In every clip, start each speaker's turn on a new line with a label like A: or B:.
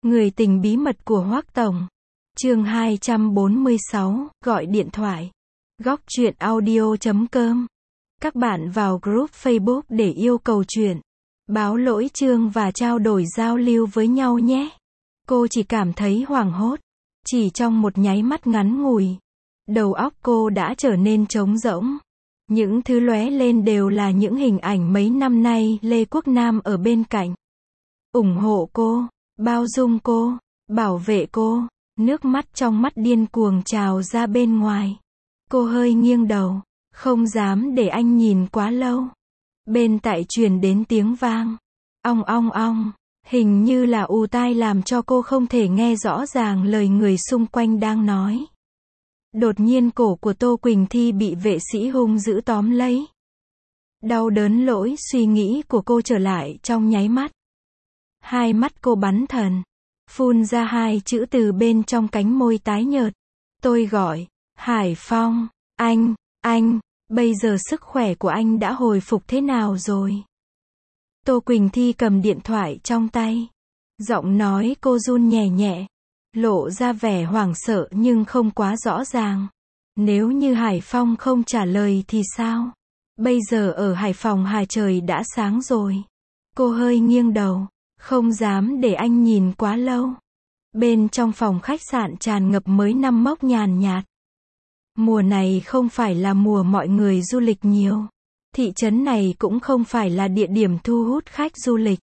A: Người tình bí mật của Hoắc Tổng. Chương 246, gọi điện thoại. Góc truyện audio.com. Các bạn vào group Facebook để yêu cầu chuyện, báo lỗi chương và trao đổi giao lưu với nhau nhé. Cô chỉ cảm thấy hoảng hốt. Chỉ trong một nháy mắt ngắn ngủi, đầu óc cô đã trở nên trống rỗng. Những thứ lóe lên đều là những hình ảnh mấy năm nay Lê Quốc Nam ở bên cạnh, ủng hộ cô, bao dung cô, bảo vệ cô. Nước mắt trong mắt điên cuồng trào ra bên ngoài. Cô hơi nghiêng đầu, không dám để anh nhìn quá lâu. Bên tai truyền đến tiếng vang, ong ong ong, hình như là ù tai làm cho cô không thể nghe rõ ràng lời người xung quanh đang nói. Đột nhiên cổ của Tô Quỳnh Thi bị vệ sĩ hung dữ tóm lấy. Đau đớn lỗi suy nghĩ của cô trở lại trong nháy mắt. Hai mắt cô bắn thần, phun ra hai chữ từ bên trong cánh môi tái nhợt. Tôi gọi, Hải Phong, anh, bây giờ sức khỏe của anh đã hồi phục thế nào rồi? Tô Quỳnh Thi cầm điện thoại trong tay. Giọng nói cô run nhẹ nhẹ, lộ ra vẻ hoảng sợ nhưng không quá rõ ràng. Nếu như Hải Phong không trả lời thì sao? Bây giờ ở Hải Phòng trời đã sáng rồi. Cô hơi nghiêng đầu, không dám để anh nhìn quá lâu. Bên trong phòng khách sạn tràn ngập mới năm mốc nhàn nhạt. Mùa này không phải là mùa mọi người du lịch nhiều. Thị trấn này cũng không phải là địa điểm thu hút khách du lịch.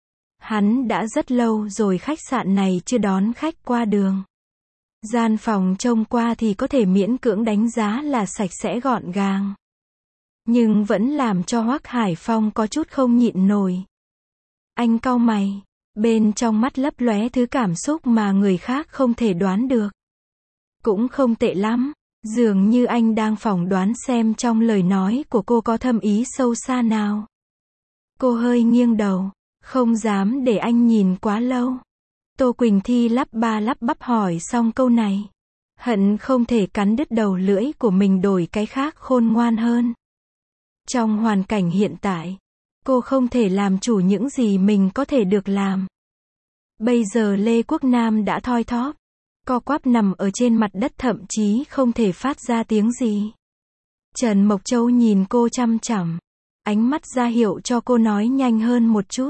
A: Hắn đã rất lâu rồi khách sạn này chưa đón khách qua đường. Gian phòng trông qua thì có thể miễn cưỡng đánh giá là sạch sẽ gọn gàng. Nhưng vẫn làm cho Hoắc Hải Phong có chút không nhịn nổi. Anh cau mày, bên trong mắt lấp lóe thứ cảm xúc mà người khác không thể đoán được. Cũng không tệ lắm, dường như anh đang phỏng đoán xem trong lời nói của cô có thâm ý sâu xa nào. Cô hơi nghiêng đầu, không dám để anh nhìn quá lâu. Tô Quỳnh Thi lắp ba lắp bắp hỏi xong câu này, hận không thể cắn đứt đầu lưỡi của mình đổi cái khác khôn ngoan hơn. Trong hoàn cảnh hiện tại, cô không thể làm chủ những gì mình có thể được làm. Bây giờ Lê Quốc Nam đã thoi thóp, co quắp nằm ở trên mặt đất thậm chí không thể phát ra tiếng gì. Trần Mộc Châu nhìn cô chăm chằm, ánh mắt ra hiệu cho cô nói nhanh hơn một chút.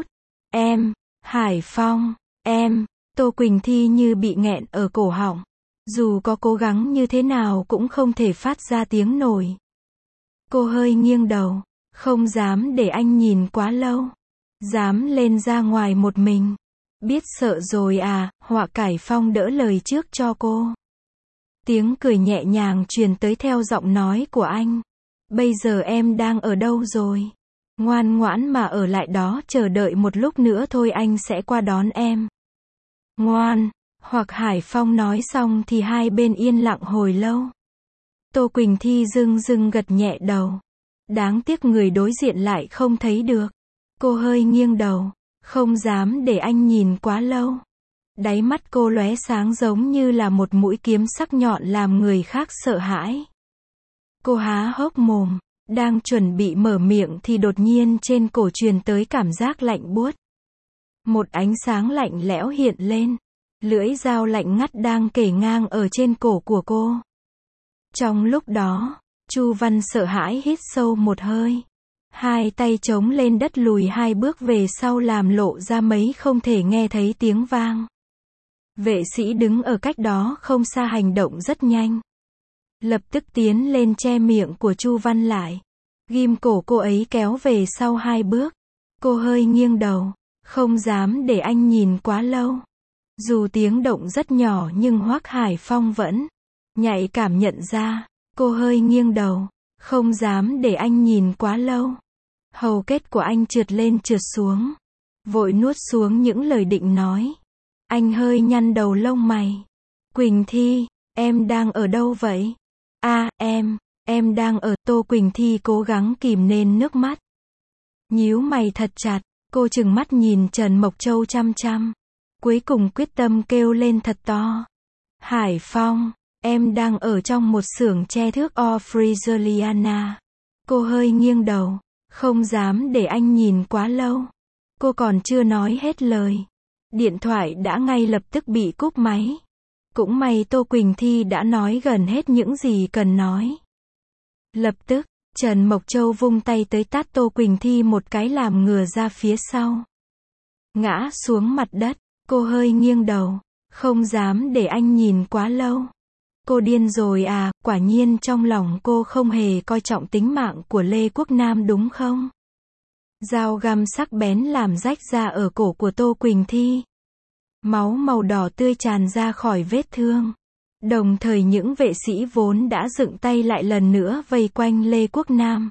A: Hải Phong, Tô Quỳnh Thi như bị nghẹn ở cổ họng. Dù có cố gắng như thế nào cũng không thể phát ra tiếng nổi. Cô hơi nghiêng đầu, không dám để anh nhìn quá lâu. Dám lên ra ngoài một mình. Biết sợ rồi à, Họa Cải Phong đỡ lời trước cho cô. Tiếng cười nhẹ nhàng truyền tới theo giọng nói của anh. Bây giờ em đang ở đâu rồi? Ngoan ngoãn mà ở lại đó chờ đợi một lúc nữa thôi anh sẽ qua đón em. Ngoan, hoặc Hải Phong nói xong thì hai bên yên lặng hồi lâu. Tô Quỳnh Thi dưng gật nhẹ đầu. Đáng tiếc người đối diện lại không thấy được. Cô hơi nghiêng đầu, không dám để anh nhìn quá lâu. Đáy mắt cô lóe sáng giống như là một mũi kiếm sắc nhọn làm người khác sợ hãi. Cô há hốc mồm, đang chuẩn bị mở miệng thì đột nhiên trên cổ truyền tới cảm giác lạnh buốt. Một ánh sáng lạnh lẽo hiện lên, lưỡi dao lạnh ngắt đang kề ngang ở trên cổ của cô. Trong lúc đó, Chu Văn sợ hãi hít sâu một hơi. Hai tay chống lên đất lùi hai bước về sau làm lộ ra mấy không thể nghe thấy tiếng vang. Vệ sĩ đứng ở cách đó không xa hành động rất nhanh. Lập tức tiến lên che miệng của Chu Văn lại. Ghim cổ cô ấy kéo về sau hai bước. Cô hơi nghiêng đầu, không dám để anh nhìn quá lâu. Dù tiếng động rất nhỏ nhưng Hoắc Hải Phong vẫn nhạy cảm nhận ra. Cô hơi nghiêng đầu, không dám để anh nhìn quá lâu. Hầu kết của anh trượt lên trượt xuống, vội nuốt xuống những lời định nói. Anh hơi nhăn đầu lông mày. Quỳnh Thi, em đang ở đâu vậy? Em đang ở. Tô Quỳnh Thi cố gắng kìm nén nước mắt. Nhíu mày thật chặt, cô trừng mắt nhìn Trần Mộc Châu chăm chăm. Cuối cùng quyết tâm kêu lên thật to. Hải Phong, em đang ở trong một xưởng che thước Ofrigeliana. Cô hơi nghiêng đầu, không dám để anh nhìn quá lâu. Cô còn chưa nói hết lời. Điện thoại đã ngay lập tức bị cúp máy. Cũng may Tô Quỳnh Thi đã nói gần hết những gì cần nói. Lập tức, Trần Mộc Châu vung tay tới tát Tô Quỳnh Thi một cái làm ngửa ra phía sau. Ngã xuống mặt đất, cô hơi nghiêng đầu. Không dám để anh nhìn quá lâu. Cô điên rồi à, quả nhiên trong lòng cô không hề coi trọng tính mạng của Lê Quốc Nam đúng không? Dao găm sắc bén làm rách ra ở cổ của Tô Quỳnh Thi. Máu màu đỏ tươi tràn ra khỏi vết thương. Đồng thời những vệ sĩ vốn đã dựng tay lại lần nữa vây quanh Lê Quốc Nam.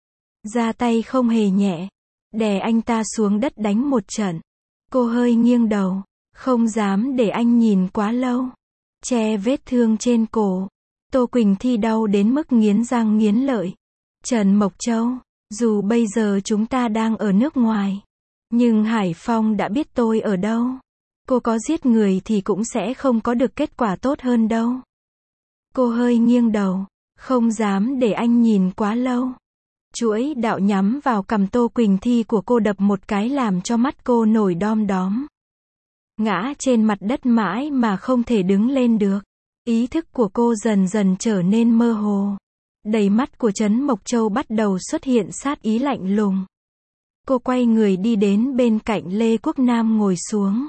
A: Ra tay không hề nhẹ, đè anh ta xuống đất đánh một trận. Cô hơi nghiêng đầu, không dám để anh nhìn quá lâu. Che vết thương trên cổ. Tô Quỳnh Thi đau đến mức nghiến răng nghiến lợi. Trần Mộc Châu, dù bây giờ chúng ta đang ở nước ngoài, nhưng Hải Phong đã biết tôi ở đâu. Cô có giết người thì cũng sẽ không có được kết quả tốt hơn đâu. Cô hơi nghiêng đầu, không dám để anh nhìn quá lâu. Chuỗi đạo nhắm vào cằm Tô Quỳnh Thi của cô đập một cái làm cho mắt cô nổi đom đóm. Ngã trên mặt đất mãi mà không thể đứng lên được. Ý thức của cô dần dần trở nên mơ hồ. Đầy mắt của Trấn Mộc Châu bắt đầu xuất hiện sát ý lạnh lùng. Cô quay người đi đến bên cạnh Lê Quốc Nam ngồi xuống.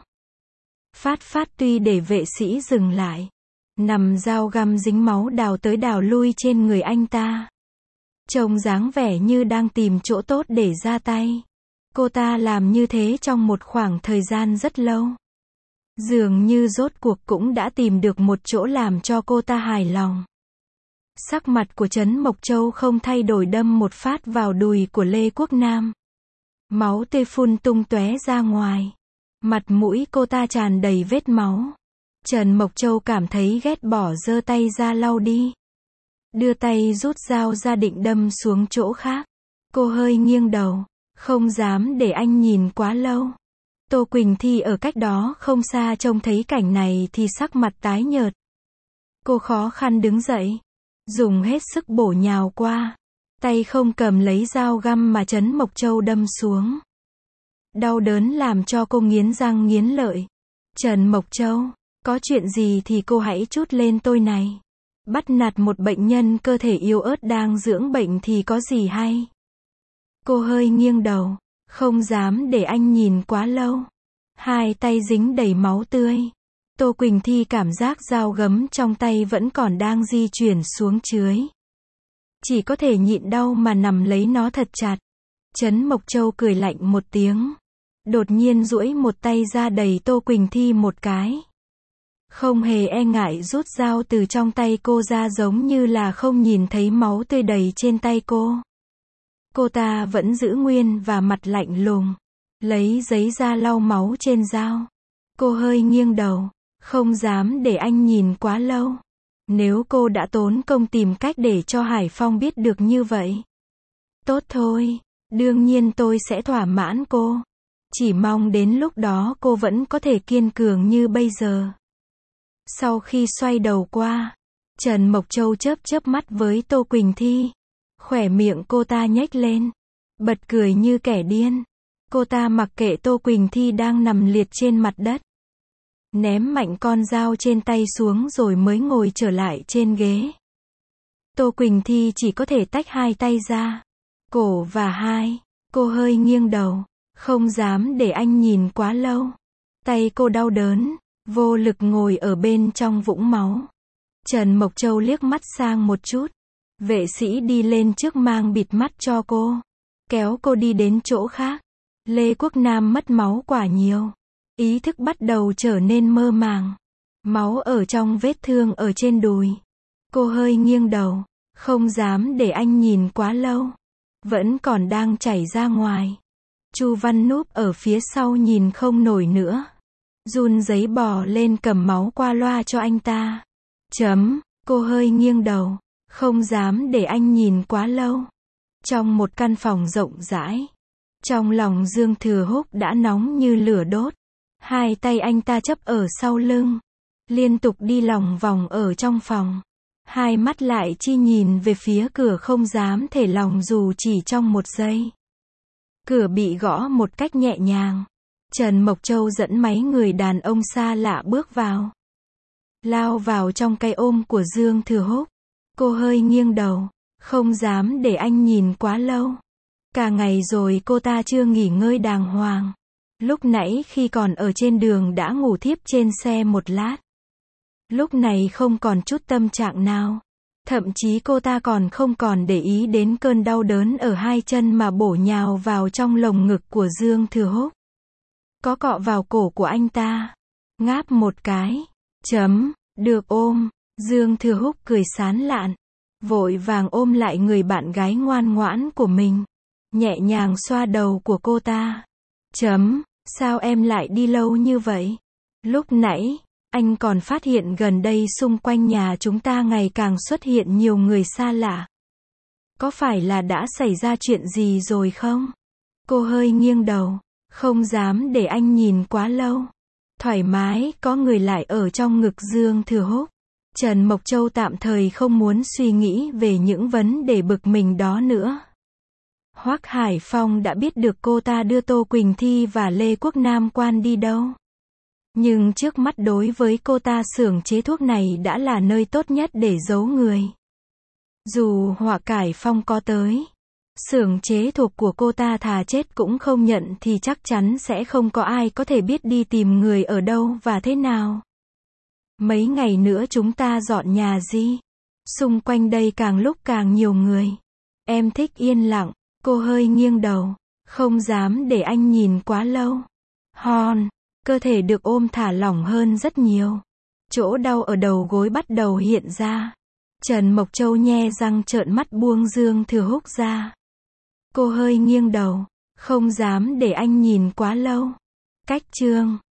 A: Phát tuy để vệ sĩ dừng lại. Nằm dao găm dính máu đào tới đào lui trên người anh ta. Trông dáng vẻ như đang tìm chỗ tốt để ra tay. Cô ta làm như thế trong một khoảng thời gian rất lâu. Dường như rốt cuộc cũng đã tìm được một chỗ làm cho cô ta hài lòng. Sắc mặt của Trấn Mộc Châu không thay đổi đâm một phát vào đùi của Lê Quốc Nam. Máu tươi phun tung tóe ra ngoài. Mặt mũi cô ta tràn đầy vết máu. Trần Mộc Châu cảm thấy ghét bỏ giơ tay ra lau đi. Đưa tay rút dao ra định đâm xuống chỗ khác. Cô hơi nghiêng đầu, không dám để anh nhìn quá lâu. Tô Quỳnh Thi ở cách đó không xa trông thấy cảnh này thì sắc mặt tái nhợt. Cô khó khăn đứng dậy, dùng hết sức bổ nhào qua. Tay không cầm lấy dao găm mà Trấn Mộc Châu đâm xuống. Đau đớn làm cho cô nghiến răng nghiến lợi. Trần Mộc Châu, có chuyện gì thì cô hãy trút lên tôi này. Bắt nạt một bệnh nhân cơ thể yếu ớt đang dưỡng bệnh thì có gì hay. Cô hơi nghiêng đầu, không dám để anh nhìn quá lâu. Hai tay dính đầy máu tươi. Tô Quỳnh Thi cảm giác dao gấm trong tay vẫn còn đang di chuyển xuống dưới. Chỉ có thể nhịn đau mà nằm lấy nó thật chặt. Trấn Mộc Châu cười lạnh một tiếng. Đột nhiên duỗi một tay ra đẩy Tô Quỳnh Thi một cái. Không hề e ngại rút dao từ trong tay cô ra giống như là không nhìn thấy máu tươi đầy trên tay cô. Cô ta vẫn giữ nguyên và mặt lạnh lùng. Lấy giấy ra lau máu trên dao. Cô hơi nghiêng đầu, không dám để anh nhìn quá lâu. Nếu cô đã tốn công tìm cách để cho Hải Phong biết được như vậy. Tốt thôi, đương nhiên tôi sẽ thỏa mãn cô. Chỉ mong đến lúc đó cô vẫn có thể kiên cường như bây giờ. Sau khi xoay đầu qua, Trần Mộc Châu chớp mắt với Tô Quỳnh Thi. Khóe miệng cô ta nhếch lên. Bật cười như kẻ điên. Cô ta mặc kệ Tô Quỳnh Thi đang nằm liệt trên mặt đất. Ném mạnh con dao trên tay xuống rồi mới ngồi trở lại trên ghế. Tô Quỳnh Thi chỉ có thể tách hai tay ra. Cổ và hai. Cô hơi nghiêng đầu. Không dám để anh nhìn quá lâu. Tay cô đau đớn. Vô lực ngồi ở bên trong vũng máu. Trần Mộc Châu liếc mắt sang một chút. Vệ sĩ đi lên trước mang bịt mắt cho cô. Kéo cô đi đến chỗ khác. Lê Quốc Nam mất máu quả nhiều. Ý thức bắt đầu trở nên mơ màng. Máu ở trong vết thương ở trên đùi. Cô hơi nghiêng đầu. Không dám để anh nhìn quá lâu. Vẫn còn đang chảy ra ngoài. Chu Văn núp ở phía sau nhìn không nổi nữa. Run giấy bò lên cầm máu qua loa cho anh ta. Cô hơi nghiêng đầu. Không dám để anh nhìn quá lâu. Trong một căn phòng rộng rãi. Trong lòng Dương Thừa Húc đã nóng như lửa đốt. Hai tay anh ta chấp ở sau lưng. Liên tục đi lòng vòng ở trong phòng. Hai mắt lại chi nhìn về phía cửa không dám thể lòng dù chỉ trong một giây. Cửa bị gõ một cách nhẹ nhàng. Trần Mộc Châu dẫn mấy người đàn ông xa lạ bước vào. Lao vào trong cái ôm của Dương Thừa Húc. Cô hơi nghiêng đầu. Không dám để anh nhìn quá lâu. Cả ngày rồi cô ta chưa nghỉ ngơi đàng hoàng. Lúc nãy khi còn ở trên đường đã ngủ thiếp trên xe một lát. Lúc này không còn chút tâm trạng nào. Thậm chí cô ta còn không còn để ý đến cơn đau đớn ở hai chân mà bổ nhào vào trong lồng ngực của Dương Thừa Húc. Có cọ vào cổ của anh ta. Ngáp một cái. Được ôm. Dương Thừa Húc cười sán lạn. Vội vàng ôm lại người bạn gái ngoan ngoãn của mình. Nhẹ nhàng xoa đầu của cô ta. Sao em lại đi lâu như vậy? Lúc nãy, anh còn phát hiện gần đây xung quanh nhà chúng ta ngày càng xuất hiện nhiều người xa lạ. Có phải là đã xảy ra chuyện gì rồi không? Cô hơi nghiêng đầu. Không dám để anh nhìn quá lâu. Thoải mái, có người lại ở trong ngực Dương Thừa Húc. Trần Mộc Châu tạm thời không muốn suy nghĩ về những vấn đề bực mình đó nữa. Hoắc Hải Phong đã biết được cô ta đưa Tô Quỳnh Thi và Lê Quốc Nam Quan đi đâu. Nhưng trước mắt đối với cô ta xưởng chế thuốc này đã là nơi tốt nhất để giấu người. Dù Hoắc Hải Phong có tới, xưởng chế thuốc của cô ta thà chết cũng không nhận thì chắc chắn sẽ không có ai có thể biết đi tìm người ở đâu và thế nào. Mấy ngày nữa chúng ta dọn nhà gì? Xung quanh đây càng lúc càng nhiều người. Em thích yên lặng. Cô hơi nghiêng đầu. Không dám để anh nhìn quá lâu. Cơ thể được ôm thả lỏng hơn rất nhiều. Chỗ đau ở đầu gối bắt đầu hiện ra. Trần Mộc Châu nhe răng trợn mắt buông Dương Thừa Húc ra. Cô hơi nghiêng đầu. Không dám để anh nhìn quá lâu. Cách chương